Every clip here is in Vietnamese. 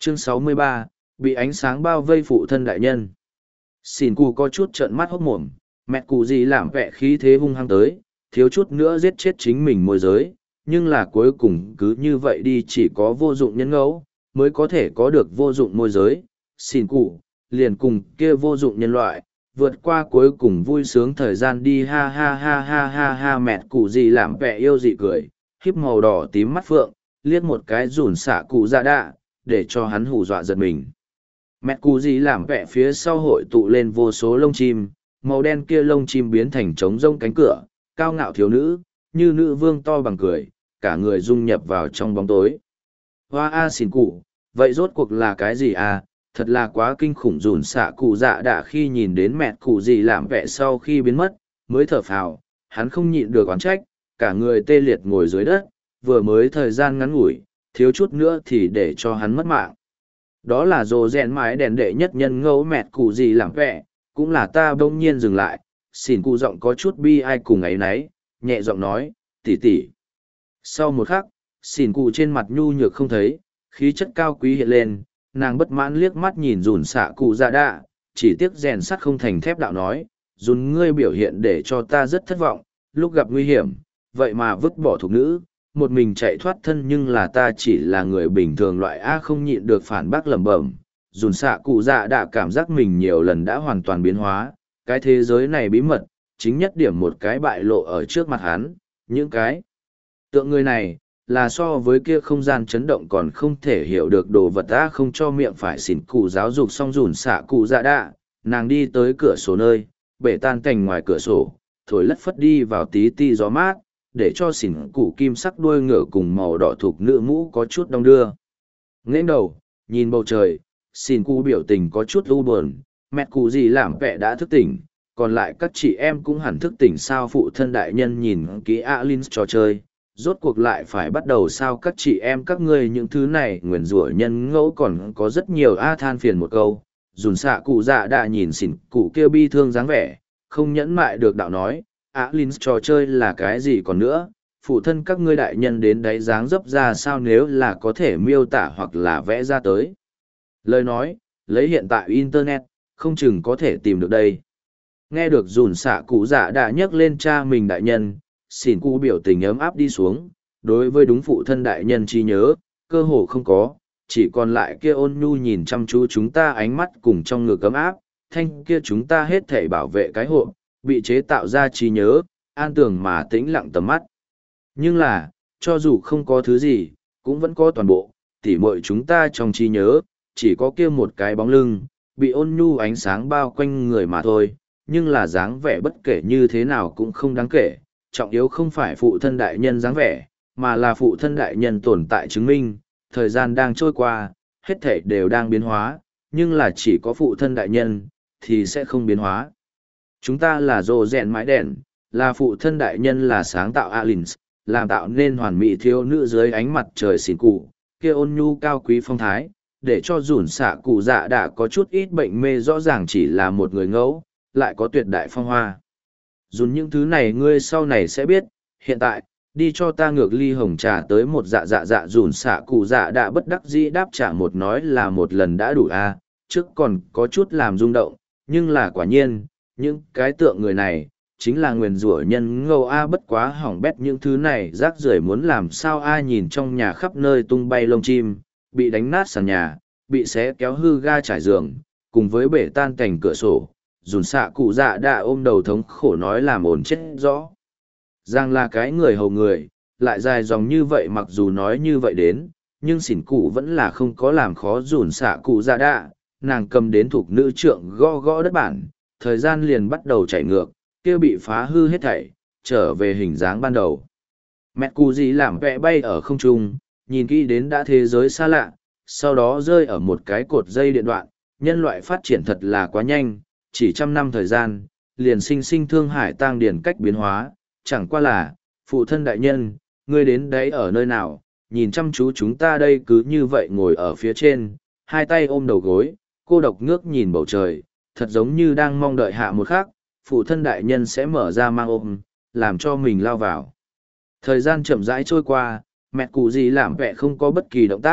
Chương 63, bị ánh sáng bao vây phụ thân đại nhân. Xỉn cụ có chút trợn mắt hốc mồm, mẹ cụ gì làm vẻ khí thế hung hăng tới, thiếu chút nữa giết chết chính mình môi giới, nhưng là cuối cùng cứ như vậy đi chỉ có vô dụng nhân ngẫu, mới có thể có được vô dụng môi giới. Xỉn cụ, liền cùng kia vô dụng nhân loại, vượt qua cuối cùng vui sướng thời gian đi ha ha ha ha ha ha mẹ cụ gì làm vẻ yêu dị cười, híp màu đỏ tím mắt phượng, liếc một cái rủn xạ cụ ra đạ, để cho hắn hù dọa giật mình. Mẹ cụ gì làm vẻ phía sau hội tụ lên vô số lông chim, màu đen kia lông chim biến thành trống rông cánh cửa, cao ngạo thiếu nữ, như nữ vương to bằng cười, cả người dung nhập vào trong bóng tối. Hoa a xỉn cụ, vậy rốt cuộc là cái gì à, thật là quá kinh khủng rủn xạ cụ dạ đã khi nhìn đến mẹ cụ gì làm vẻ sau khi biến mất, mới thở phào, hắn không nhịn được oán trách, cả người tê liệt ngồi dưới đất, vừa mới thời gian ngắn ngủi, thiếu chút nữa thì để cho hắn mất mạng. Đó là rồ rèn mái đèn đệ nhất nhân ngẫu mẹ cụ gì làm vẻ, cũng là ta bỗng nhiên dừng lại, xỉn cụ giọng có chút bi ai cùng ấy nấy, nhẹ giọng nói, tỉ tỉ. Sau một khắc, xỉn cụ trên mặt nhu nhược không thấy, khí chất cao quý hiện lên, nàng bất mãn liếc mắt nhìn dùn xạ cụ dạ đạ, chỉ tiếc rèn sắt không thành thép đạo nói, dùn ngươi biểu hiện để cho ta rất thất vọng, lúc gặp nguy hiểm, vậy mà vứt bỏ thục nữ, một mình chạy thoát thân nhưng là ta chỉ là người bình thường loại A không nhịn được phản bác lẩm bẩm. Dùn xạ cụ dạ đã cảm giác mình nhiều lần đã hoàn toàn biến hóa, cái thế giới này bí mật, chính nhất điểm một cái bại lộ ở trước mặt hắn, những cái tượng người này, là so với kia không gian chấn động còn không thể hiểu được đồ vật ta không cho miệng phải xỉn cụ giáo dục xong dùn xạ cụ dạ đạ, nàng đi tới cửa sổ nơi, bể tan cành ngoài cửa sổ, thổi lất phất đi vào tí ti gió mát, để cho xỉn cụ kim sắc đuôi ngựa cùng màu đỏ thuộc nữ mũ có chút đong đưa. Nghênh đầu, nhìn bầu trời, xỉn cụ biểu tình có chút u buồn, mẹ cụ gì làm vẻ đã thức tỉnh, còn lại các chị em cũng hẳn thức tỉnh sao phụ thân đại nhân nhìn kỹ Alin trò chơi. Rốt cuộc lại phải bắt đầu sao các chị em các ngươi những thứ này nguyền rủa nhân ngẫu còn có rất nhiều than phiền một câu, dùn xạ cụ dạ đã nhìn xỉn cụ kia bi thương dáng vẻ, không nhẫn mại được đạo nói, Linh trò chơi là cái gì còn nữa, phụ thân các ngươi đại nhân đến đấy dáng dấp ra sao nếu là có thể miêu tả hoặc là vẽ ra tới. Lời nói, lấy hiện tại Internet, không chừng có thể tìm được đây. Nghe được dùn xạ cụ dạ đã nhắc lên cha mình đại nhân, xỉn cụ biểu tình ấm áp đi xuống, đối với đúng phụ thân đại nhân trí nhớ, cơ hồ không có, chỉ còn lại kia ôn nhu nhìn chăm chú chúng ta ánh mắt cùng trong ngực ấm áp, thanh kia chúng ta hết thể bảo vệ cái hộp, bị chế tạo ra trí nhớ, an tường mà tĩnh lặng tầm mắt. Nhưng là, cho dù không có thứ gì, cũng vẫn có toàn bộ, tỉ muội chúng ta trong trí nhớ, chỉ có kia một cái bóng lưng, bị ôn nhu ánh sáng bao quanh người mà thôi, nhưng là dáng vẻ bất kể như thế nào cũng không đáng kể, trọng yếu không phải phụ thân đại nhân dáng vẻ, mà là phụ thân đại nhân tồn tại chứng minh, thời gian đang trôi qua, hết thảy đều đang biến hóa, nhưng là chỉ có phụ thân đại nhân, thì sẽ không biến hóa. Chúng ta là rồ rèn mái đèn, là phụ thân đại nhân là sáng tạo Alins, làm tạo nên hoàn mỹ thiếu nữ dưới ánh mặt trời xỉn cụ, kia ôn nhu cao quý phong thái, để cho rủn xạ cụ dạ đã có chút ít bệnh mê rõ ràng chỉ là một người ngẫu, lại có tuyệt đại phong hoa. Dùn những thứ này ngươi sau này sẽ biết, hiện tại, đi cho ta ngược ly hồng trà tới một dạ dùn xạ cụ dạ đã bất đắc dĩ đáp trả một nói là một lần đã đủ trước còn có chút làm rung động, nhưng là quả nhiên, những cái tượng người này, chính là nguyền rủa nhân ngâu bất quá hỏng bét những thứ này rác rưởi muốn làm sao nhìn trong nhà khắp nơi tung bay lông chim, bị đánh nát sàn nhà, bị xé kéo hư ga trải giường, cùng với bể tan cành cửa sổ. Dùn xạ cụ dạ đã ôm đầu thống khổ nói làm ổn chết rõ. Giang là cái người hầu người, lại dài dòng như vậy mặc dù nói như vậy đến, nhưng xỉn cụ vẫn là không có làm khó dùn xạ cụ dạ đã, nàng cầm đến thuộc nữ trượng gõ gõ đất bản, thời gian liền bắt đầu chảy ngược, kia bị phá hư hết thảy, trở về hình dáng ban đầu. Mẹ cụ gì làm vẽ bay ở không trung, nhìn kỹ đến đã thế giới xa lạ, sau đó rơi ở một cái cột dây điện đoạn, nhân loại phát triển thật là quá nhanh. Chỉ 100 năm thời gian, liền sinh thương hải tang điển cách biến hóa, chẳng qua là, phụ thân đại nhân, ngươi đến đấy ở nơi nào, nhìn chăm chú chúng ta đây cứ như vậy ngồi ở phía trên, hai tay ôm đầu gối, cô độc ngước nhìn bầu trời, thật giống như đang mong đợi hạ một khắc, phụ thân đại nhân sẽ mở ra mang ôm, làm cho mình lao vào. Thời gian chậm rãi trôi qua, mẹ cụ gì làm vẻ không có bất kỳ động tác,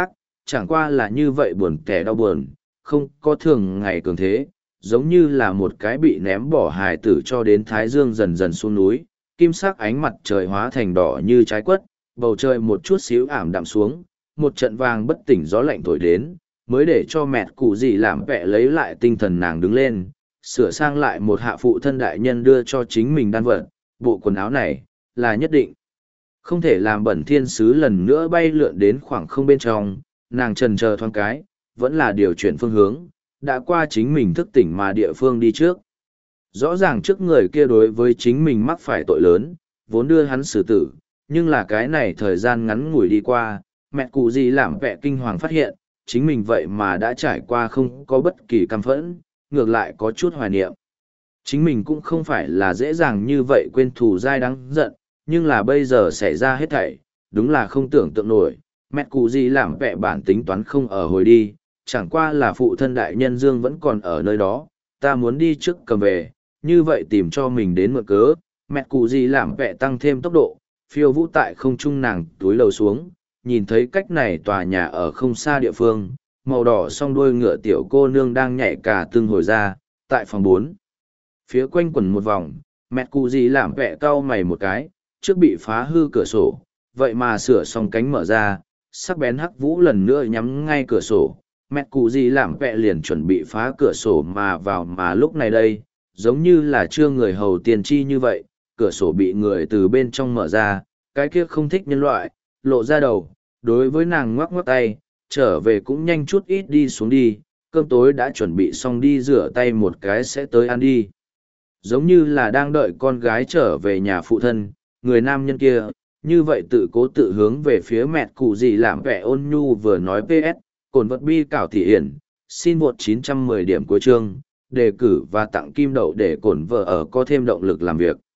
chẳng qua là như vậy buồn kẻ đau buồn, không có thường ngày cường thế, giống như là một cái bị ném bỏ hài tử cho đến thái dương dần dần xuống núi, kim sắc ánh mặt trời hóa thành đỏ như trái quất, bầu trời một chút xíu ảm đạm xuống, một trận vàng bất tỉnh gió lạnh thổi đến, mới để cho mẹ cụ gì làm vẹ lấy lại tinh thần nàng đứng lên, sửa sang lại một hạ phụ thân đại nhân đưa cho chính mình đan vật, bộ quần áo này, là nhất định. Không thể làm bẩn thiên sứ lần nữa bay lượn đến khoảng không bên trong, nàng trần chờ thoáng cái, vẫn là điều chuyển phương hướng, đã qua chính mình thức tỉnh mà địa phương đi trước. Rõ ràng trước người kia đối với chính mình mắc phải tội lớn, vốn đưa hắn xử tử, nhưng là cái này thời gian ngắn ngủi đi qua, mẹ cụ gì làm vẻ kinh hoàng phát hiện, chính mình vậy mà đã trải qua không có bất kỳ căm phẫn, ngược lại có chút hoài niệm. Chính mình cũng không phải là dễ dàng như vậy quên thù dai đáng giận, nhưng là bây giờ xảy ra hết thảy, đúng là không tưởng tượng nổi, mẹ cụ gì làm vẻ bản tính toán không ở hồi đi, chẳng qua là phụ thân đại nhân Dương vẫn còn ở nơi đó, ta muốn đi trước cầm về, như vậy tìm cho mình đến mượn cớ, mẹ cụ gì làm vẻ tăng thêm tốc độ, phiêu vũ tại không trung nàng túi lầu xuống, nhìn thấy cách này tòa nhà ở không xa địa phương, màu đỏ song đuôi ngựa tiểu cô nương đang nhảy cả tương hồi ra, tại phòng 4. Phía quanh quần một vòng, mẹ cụ gì làm vẻ cau mày một cái, trước bị phá hư cửa sổ, vậy mà sửa xong cánh mở ra, sắc bén hắc vũ lần nữa nhắm ngay cửa sổ. Mẹ cụ gì làm vẹ liền chuẩn bị phá cửa sổ mà vào mà lúc này đây, giống như là chưa người hầu tiền tri như vậy, cửa sổ bị người từ bên trong mở ra, cái kia không thích nhân loại, lộ ra đầu, đối với nàng ngoắc ngoắc tay, trở về cũng nhanh chút ít đi xuống đi, cơm tối đã chuẩn bị xong đi rửa tay một cái sẽ tới ăn đi. Giống như là đang đợi con gái trở về nhà phụ thân, người nam nhân kia, như vậy tự cố tự hướng về phía mẹ cụ gì làm vẻ ôn nhu vừa nói PS, cồn vật bi cảo thị hiển, xin một 910 điểm cuối chương, đề cử và tặng kim đậu để cổn vợ ở có thêm động lực làm việc.